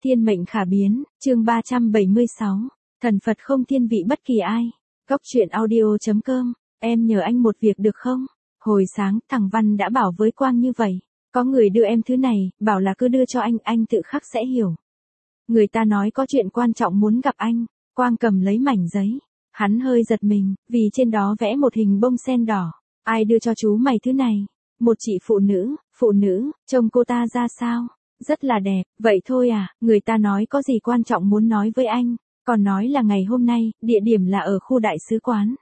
Thiên mệnh khả biến, chương 376. Thần Phật không thiên vị bất kỳ ai. Góc truyện audio.com. Em nhờ anh một việc được không? Hồi sáng, thằng Văn đã bảo với Quang như vậy. Có người đưa em thứ này, bảo là cứ đưa cho anh tự khắc sẽ hiểu. Người ta nói có chuyện quan trọng muốn gặp anh. Quang cầm lấy mảnh giấy. Hắn hơi giật mình, vì trên đó vẽ một hình bông sen đỏ. Ai đưa cho chú mày thứ này? Một chị phụ nữ, trông cô ta ra sao? Rất là đẹp, vậy thôi à, người ta nói có gì quan trọng muốn nói với anh, còn nói là ngày hôm nay, địa điểm là ở khu đại sứ quán.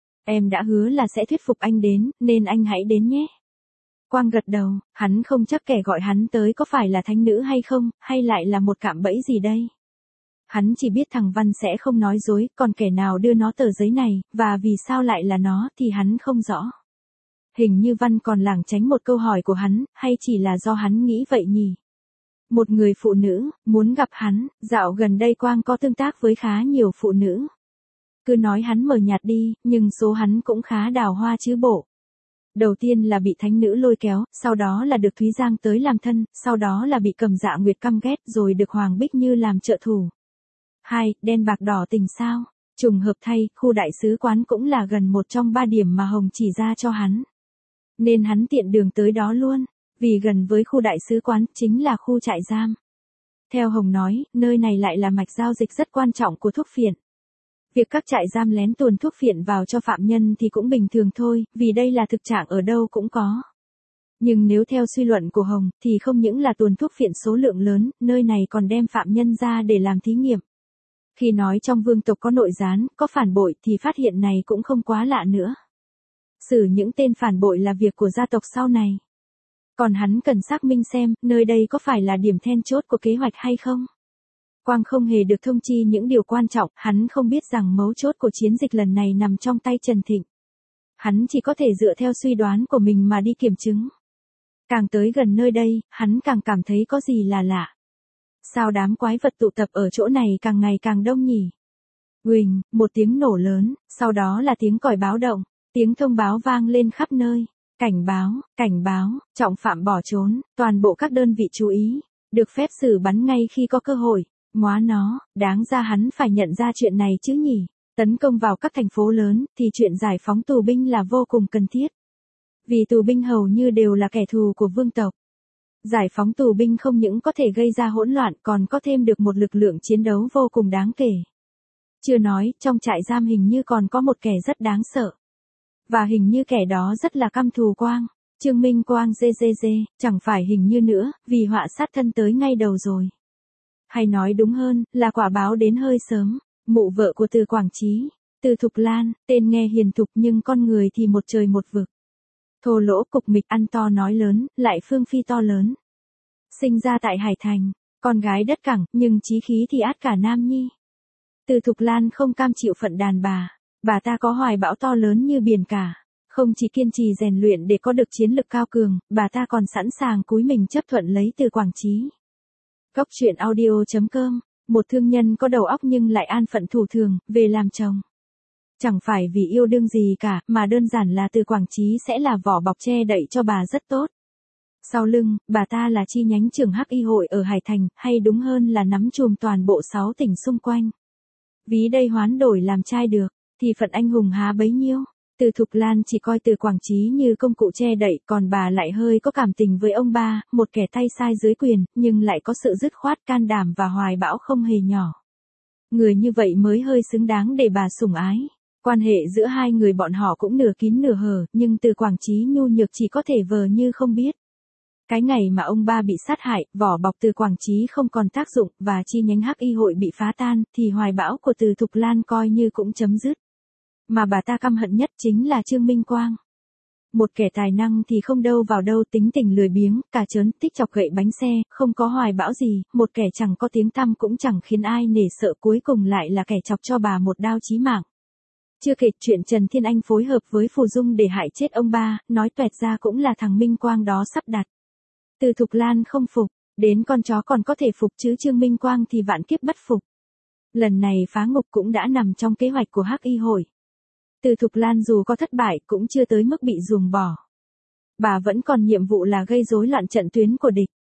Em đã hứa là sẽ thuyết phục anh đến, nên anh hãy đến nhé. Quang gật đầu, hắn không chắc kẻ gọi hắn tới có phải là thánh nữ hay không, hay lại là một cạm bẫy gì đây. Hắn chỉ biết thằng Văn sẽ không nói dối, còn kẻ nào đưa nó tờ giấy này, và vì sao lại là nó thì hắn không rõ. Hình như Văn còn lảng tránh một câu hỏi của hắn, hay chỉ là do hắn nghĩ vậy nhỉ? Một người phụ nữ, muốn gặp hắn, dạo gần đây Quang có tương tác với khá nhiều phụ nữ. Cứ nói hắn mờ nhạt đi, nhưng số hắn cũng khá đào hoa chứ bộ. Đầu tiên là bị thánh nữ lôi kéo, sau đó là được Thúy Giang tới làm thân, sau đó là bị Cầm Dạ Nguyệt căm ghét, rồi được Hoàng Bích Như làm trợ thủ. 2. Đen bạc đỏ tình sao? Trùng hợp thay, khu đại sứ quán cũng là gần một trong 3 điểm mà Hồng chỉ ra cho hắn. Nên hắn tiện đường tới đó luôn, vì gần với khu đại sứ quán chính là khu trại giam. Theo Hồng nói, nơi này lại là mạch giao dịch rất quan trọng của thuốc phiện. Việc các trại giam lén tuồn thuốc phiện vào cho phạm nhân thì cũng bình thường thôi, vì đây là thực trạng ở đâu cũng có. Nhưng nếu theo suy luận của Hồng, thì không những là tuồn thuốc phiện số lượng lớn, nơi này còn đem phạm nhân ra để làm thí nghiệm. Khi nói trong vương tộc có nội gián, có phản bội thì phát hiện này cũng không quá lạ nữa. Xử những tên phản bội là việc của gia tộc sau này. Còn hắn cần xác minh xem, nơi đây có phải là điểm then chốt của kế hoạch hay không? Quang không hề được thông chi những điều quan trọng, hắn không biết rằng mấu chốt của chiến dịch lần này nằm trong tay Trần Thịnh. Hắn chỉ có thể dựa theo suy đoán của mình mà đi kiểm chứng. Càng tới gần nơi đây, hắn càng cảm thấy có gì là lạ. Sao đám quái vật tụ tập ở chỗ này càng ngày càng đông nhỉ? Huỳnh, một tiếng nổ lớn, sau đó là tiếng còi báo động, tiếng thông báo vang lên khắp nơi. Cảnh báo, trọng phạm bỏ trốn, toàn bộ các đơn vị chú ý, được phép xử bắn ngay khi có cơ hội. Móa nó, đáng ra hắn phải nhận ra chuyện này chứ nhỉ. Tấn công vào các thành phố lớn, thì chuyện giải phóng tù binh là vô cùng cần thiết. Vì tù binh hầu như đều là kẻ thù của vương tộc. Giải phóng tù binh không những có thể gây ra hỗn loạn còn có thêm được một lực lượng chiến đấu vô cùng đáng kể. Chưa nói, trong trại giam hình như còn có một kẻ rất đáng sợ. Và hình như kẻ đó rất là căm thù Quang. Trương Minh Quang chẳng phải hình như nữa, vì họa sát thân tới ngay đầu rồi. Hay nói đúng hơn, là quả báo đến hơi sớm. Mụ vợ của Từ Quảng Chí, Từ Thục Lan, tên nghe hiền thục nhưng con người thì một trời một vực. Thô lỗ cục mịch ăn to nói lớn, lại phương phi to lớn. Sinh ra tại Hải Thành, con gái đất cẳng, nhưng chí khí thì át cả Nam Nhi. Từ Thục Lan không cam chịu phận đàn bà ta có hoài bão to lớn như biển cả. Không chỉ kiên trì rèn luyện để có được chiến lực cao cường, bà ta còn sẵn sàng cúi mình chấp thuận lấy Từ Quảng Chí. Góc truyện audio.com. Một thương nhân có đầu óc nhưng lại an phận thủ thường, về làm chồng. Chẳng phải vì yêu đương gì cả, mà đơn giản là Từ Quảng Chí sẽ là vỏ bọc che đậy cho bà rất tốt. Sau lưng, bà ta là chi nhánh trường Hắc Y hội ở Hải Thành, hay đúng hơn là nắm chùm toàn bộ 6 tỉnh xung quanh. Ví đây hoán đổi làm trai được, thì phận anh hùng há bấy nhiêu. Từ Thục Lan chỉ coi Từ Quảng Chí như công cụ che đậy, còn bà lại hơi có cảm tình với ông ba, một kẻ tay sai dưới quyền, nhưng lại có sự dứt khoát can đảm và hoài bão không hề nhỏ. Người như vậy mới hơi xứng đáng để bà sủng ái. Quan hệ giữa hai người bọn họ cũng nửa kín nửa hở, nhưng Từ Quảng Chí nhu nhược chỉ có thể vờ như không biết. Cái ngày mà ông ba bị sát hại, vỏ bọc Từ Quảng Chí không còn tác dụng, và chi nhánh Hắc Y hội bị phá tan, thì hoài bão của Từ Thục Lan coi như cũng chấm dứt. Mà bà ta căm hận nhất chính là Trương Minh Quang. Một kẻ tài năng thì không đâu vào đâu, tính tình lười biếng, cà chớn, thích chọc gậy bánh xe, không có hoài bão gì, một kẻ chẳng có tiếng tăm cũng chẳng khiến ai nể sợ, cuối cùng lại là kẻ chọc cho bà một đao chí mạng. Chưa kể chuyện Trần Thiên Anh phối hợp với Phù Dung để hại chết ông ba, nói toẹt ra cũng là thằng Minh Quang đó sắp đặt. Từ Thục Lan không phục, đến con chó còn có thể phục chứ Trương Minh Quang thì vạn kiếp bất phục. Lần này phá ngục cũng đã nằm trong kế hoạch của Hắc Y hội. Từ Thục Lan dù có thất bại cũng chưa tới mức bị ruồng bỏ. Bà vẫn còn nhiệm vụ là gây rối loạn trận tuyến của địch.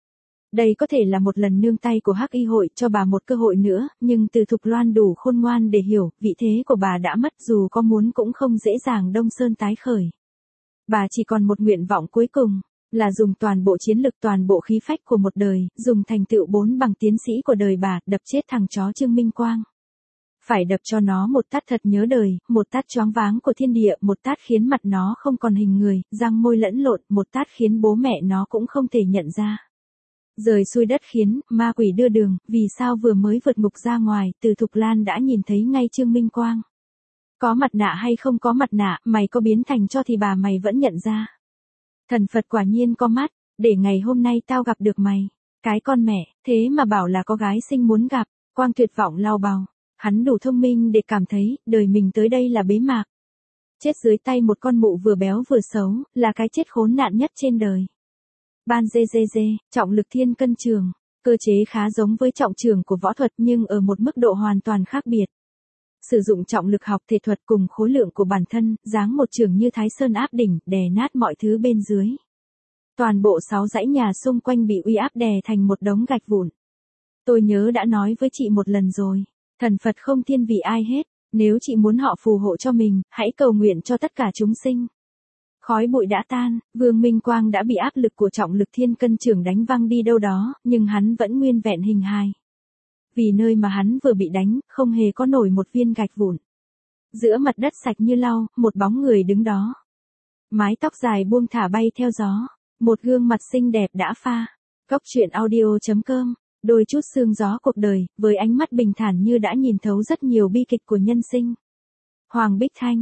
Đây có thể là một lần nương tay của Hắc Y hội cho bà một cơ hội nữa, nhưng Từ Thục Loan đủ khôn ngoan để hiểu, vị thế của bà đã mất, dù có muốn cũng không dễ dàng Đông Sơn tái khởi. Bà chỉ còn một nguyện vọng cuối cùng, là dùng toàn bộ chiến lực, toàn bộ khí phách của một đời, dùng thành tựu 4 bằng tiến sĩ của đời bà, đập chết thằng chó Trương Minh Quang. Phải đập cho nó một tát thật nhớ đời, một tát choáng váng của thiên địa, một tát khiến mặt nó không còn hình người, răng môi lẫn lộn, một tát khiến bố mẹ nó cũng không thể nhận ra. Rời xuôi đất khiến, ma quỷ đưa đường, vì sao vừa mới vượt ngục ra ngoài, Từ Thục Lan đã nhìn thấy ngay Trương Minh Quang. Có mặt nạ hay không có mặt nạ, mày có biến thành cho thì bà mày vẫn nhận ra. Thần Phật quả nhiên có mắt, để ngày hôm nay tao gặp được mày. Cái con mẹ, thế mà bảo là có gái xinh muốn gặp, Quang tuyệt vọng lau bào. Hắn đủ thông minh để cảm thấy, đời mình tới đây là bế mạc. Chết dưới tay một con mụ vừa béo vừa xấu, là cái chết khốn nạn nhất trên đời. Ban GGG, trọng lực thiên cân trường. Cơ chế khá giống với trọng trường của võ thuật nhưng ở một mức độ hoàn toàn khác biệt. Sử dụng trọng lực học thể thuật cùng khối lượng của bản thân, giáng một trường như Thái Sơn áp đỉnh, đè nát mọi thứ bên dưới. Toàn bộ 6 dãy nhà xung quanh bị uy áp đè thành một đống gạch vụn. Tôi nhớ đã nói với chị một lần rồi, thần Phật không thiên vị ai hết, nếu chị muốn họ phù hộ cho mình, hãy cầu nguyện cho tất cả chúng sinh. Khói bụi đã tan, Vương Minh Quang đã bị áp lực của trọng lực thiên cân trường đánh văng đi đâu đó, nhưng hắn vẫn nguyên vẹn hình hài. Vì nơi mà hắn vừa bị đánh, không hề có nổi một viên gạch vụn. Giữa mặt đất sạch như lau, một bóng người đứng đó. Mái tóc dài buông thả bay theo gió, một gương mặt xinh đẹp đã pha. Góc truyện audio.com, đôi chút sương gió cuộc đời, với ánh mắt bình thản như đã nhìn thấu rất nhiều bi kịch của nhân sinh. Hoàng Bích Thanh,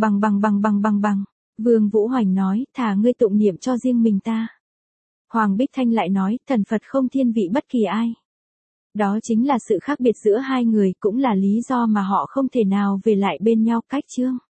bằng. Vương Vũ Hoành nói, thà ngươi tụng niệm cho riêng mình ta. Hoàng Bích Thanh lại nói, thần Phật không thiên vị bất kỳ ai. Đó chính là sự khác biệt giữa hai người, cũng là lý do mà họ không thể nào về lại bên nhau. Cách chương